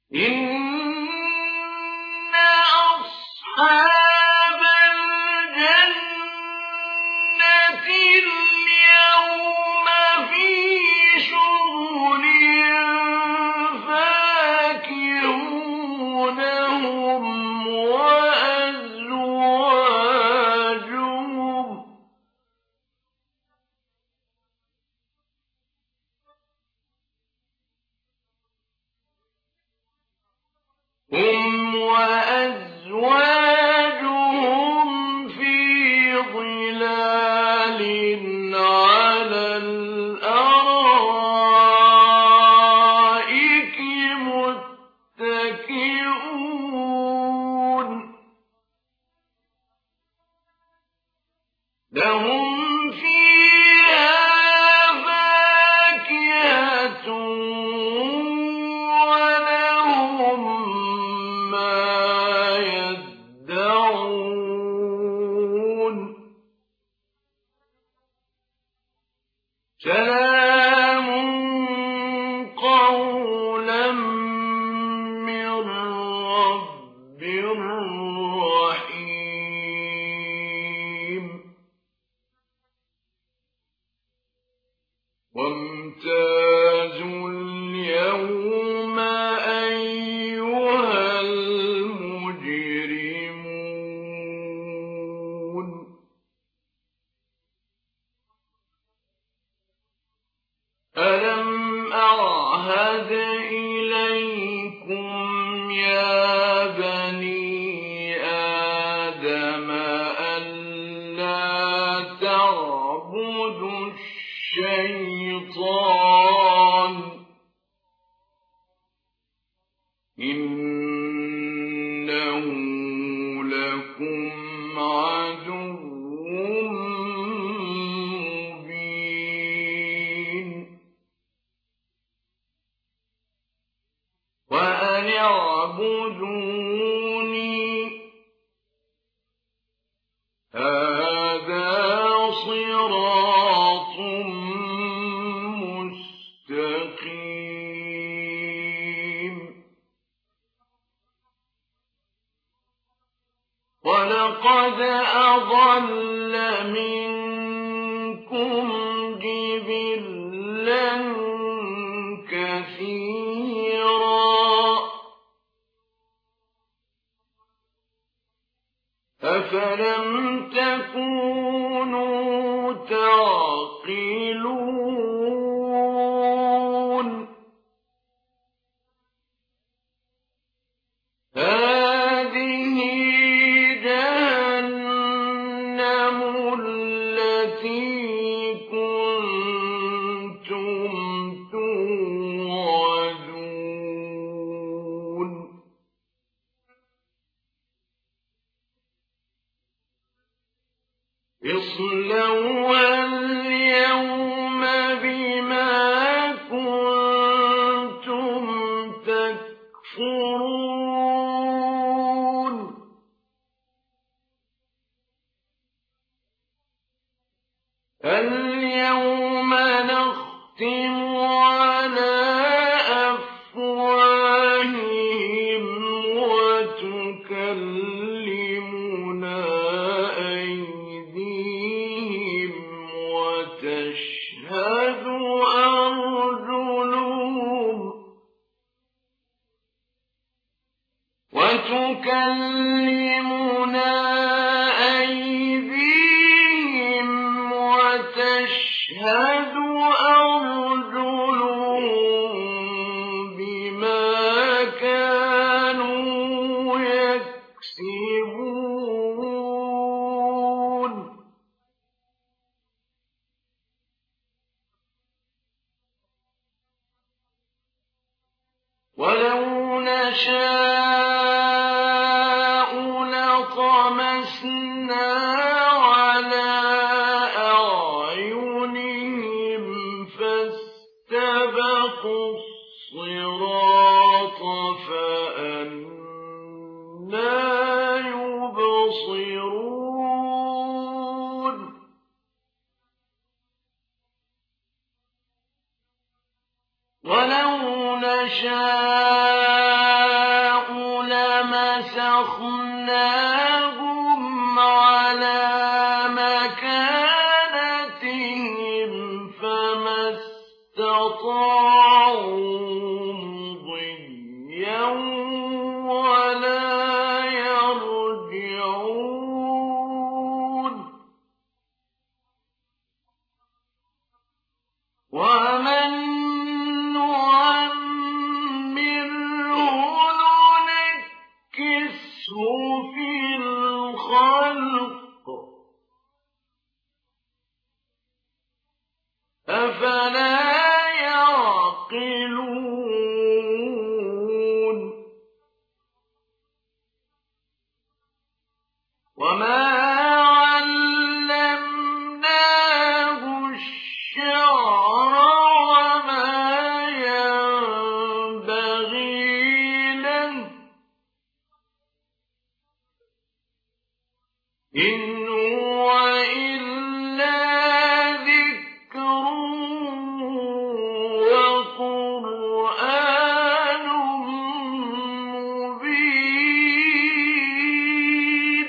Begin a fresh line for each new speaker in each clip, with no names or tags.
إن أصحاب الجنة اليوم في شغل فاكهون هم وأزواجهم في ظلال على الأرائك متكئون لهم فيها فاكهة ولهم ما يدعون سلام قولا من رب رحيم وامتازوا اليوم أيها المجرمون ألم أعهد إليكم يا بني آدم ألا تعبدوا الشيطان إنه لكم عدو مبين وأن اعبدوني هذا صراط مستقيم ولقد أضل منكم جبلا كثيرا أفلم تكونوا تعقلون هذه جهنم التي كنتم توعدون اصلوها اليوم بما كنتم تكفرون اليوم نختم على أفواههم وتكلمنا أيديهم وتشهد أرجلهم بما كانوا يكسبون ولو نشاء لطمسنا على أعينهم فاستبقوا الصراط فأنى يبصرون ولو نشاء لطمسنا على أعينهم فاستبقوا الصراط فأنى يبصرون ولو نشاء لطمسنا على أعينهم فاستبقوا الصراط فأنى يبصرون ولو نشاء لطمسنا على أعينهم فاستبقوا الصراط فأنى يبصرون ولو نشاء فأخلفناهم على مكانتهم فما استطاعوا مضيا ولا يرجعون ومن نعمره ننكسه في الخلق أفلا يعقلون وما علمناه الشعر وما ينبغي له إن هو إلا ذكر وقرآن مبين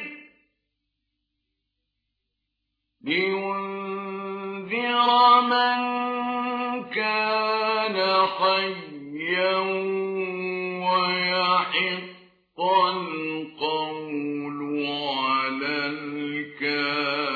لينذر من كان حيا ويحق القول على الكافرين